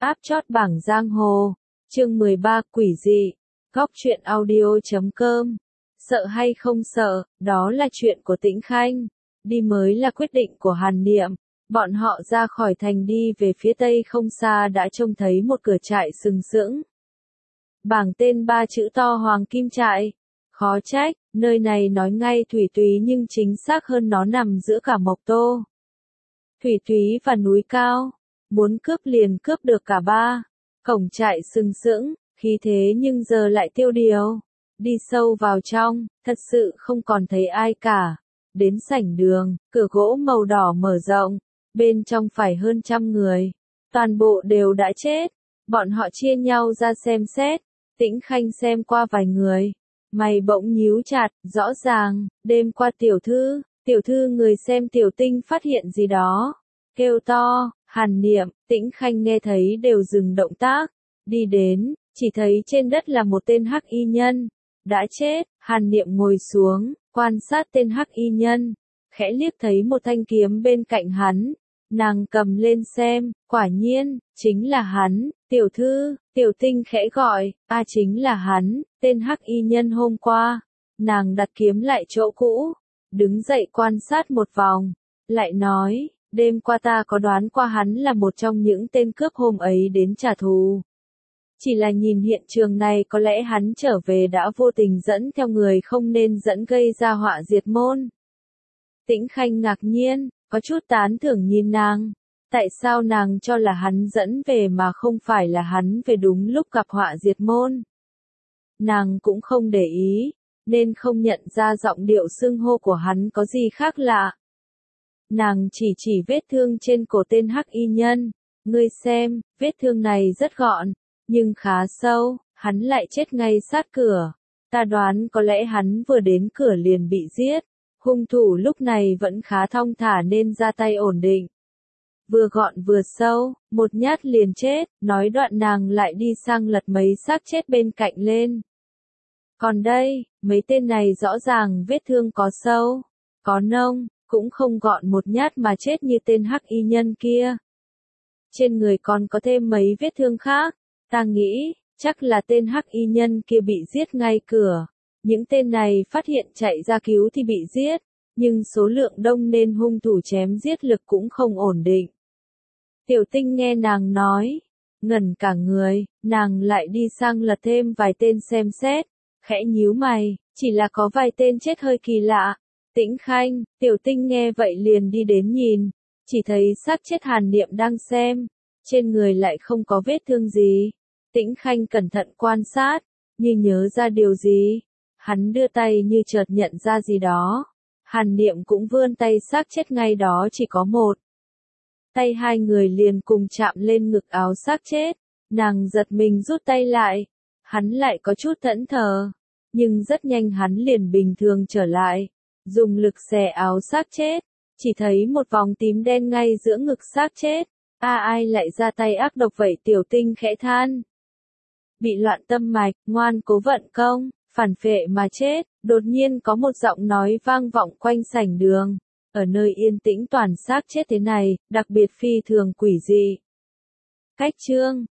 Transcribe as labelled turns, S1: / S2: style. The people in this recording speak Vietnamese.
S1: Áp chót bảng giang hồ. Chương 13 quỷ dị. Góc truyện audio.com. Sợ hay không sợ, đó là chuyện của Tĩnh Khanh. Đi mới là quyết định của Hàn Niệm. Bọn họ ra khỏi thành đi về phía tây không xa đã trông thấy một cửa trại sừng sững. Bảng tên 3 chữ to Hoàng Kim Trại. Khó trách, nơi này nói ngay Thủy Túy nhưng chính xác hơn nó nằm giữa cả Mộc Tô, Thủy Túy và núi cao. Muốn cướp liền cướp được cả ba. Cổng trại sừng sững, khí thế nhưng giờ lại tiêu điều. Đi sâu vào trong, thật sự không còn thấy ai cả. Đến sảnh đường, cửa gỗ màu đỏ mở rộng. Bên trong phải hơn 100 người. Toàn bộ đều đã chết. Bọn họ chia nhau ra xem xét. Tĩnh Khanh xem qua vài người. Mày bỗng nhíu chặt, rõ ràng, đêm qua tiểu thư người xem Tiểu Tinh phát hiện gì đó. Kêu to, Hàn Niệm, Tĩnh Khanh nghe thấy đều dừng động tác. Đi đến, chỉ thấy trên đất là một tên hắc y nhân. Đã chết, Hàn Niệm ngồi xuống, quan sát tên hắc y nhân. Khẽ liếc thấy một thanh kiếm bên cạnh hắn. Nàng cầm lên xem, quả nhiên, chính là hắn. Tiểu thư, Tiểu Tinh khẽ gọi, chính là hắn, tên hắc y nhân hôm qua. Nàng đặt kiếm lại chỗ cũ, đứng dậy quan sát một vòng, lại nói, đêm qua ta có đoán qua hắn là một trong những tên cướp hôm ấy đến trả thù. Chỉ là nhìn hiện trường này có lẽ hắn trở về đã vô tình dẫn theo người không nên dẫn gây ra họa diệt môn. Tĩnh Khanh ngạc nhiên, có chút tán thưởng nhìn nàng. Tại sao nàng cho là hắn dẫn về mà không phải là hắn về đúng lúc gặp họa diệt môn? Nàng cũng không để ý, nên không nhận ra giọng điệu xưng hô của hắn có gì khác lạ. Nàng chỉ vết thương trên cổ tên hắc y nhân. Ngươi xem, vết thương này rất gọn, nhưng khá sâu, hắn lại chết ngay sát cửa. Ta đoán có lẽ hắn vừa đến cửa liền bị giết. Hung thủ lúc này vẫn khá thong thả nên ra tay ổn định. Vừa gọn vừa sâu, một nhát liền chết, nói đoạn nàng lại đi sang lật mấy xác chết bên cạnh lên. Còn đây, mấy tên này rõ ràng vết thương có sâu, có nông, cũng không gọn một nhát mà chết như tên hắc y nhân kia. Trên người còn có thêm mấy vết thương khác, ta nghĩ, chắc là tên hắc y nhân kia bị giết ngay cửa. Những tên này phát hiện chạy ra cứu thì bị giết, nhưng số lượng đông nên hung thủ chém giết lực cũng không ổn định. Tiểu Tinh nghe nàng nói, ngẩn cả người, nàng lại đi sang lật thêm vài tên xem xét, khẽ nhíu mày, chỉ là có vài tên chết hơi kỳ lạ. Tĩnh Khanh, Tiểu Tinh nghe vậy liền đi đến nhìn, chỉ thấy xác chết Hàn Niệm đang xem, trên người lại không có vết thương gì. Tĩnh Khanh cẩn thận quan sát, như nhớ ra điều gì. Hắn đưa tay như chợt nhận ra gì đó. Hàn Niệm cũng vươn tay xác chết ngay đó chỉ có một. Tay hai người liền cùng chạm lên ngực áo xác chết. Nàng giật mình rút tay lại. Hắn lại có chút thẫn thờ. Nhưng rất nhanh hắn liền bình thường trở lại. Dùng lực xẻ áo xác chết. Chỉ thấy một vòng tím đen ngay giữa ngực xác chết. Ai lại ra tay ác độc vậy? Tiểu Tinh khẽ than. Bị loạn tâm mạch, ngoan cố vận công, phản phệ mà chết. Đột nhiên có một giọng nói vang vọng quanh sảnh đường. Ở nơi yên tĩnh toàn xác chết thế này, đặc biệt phi thường quỷ dị. Cách chương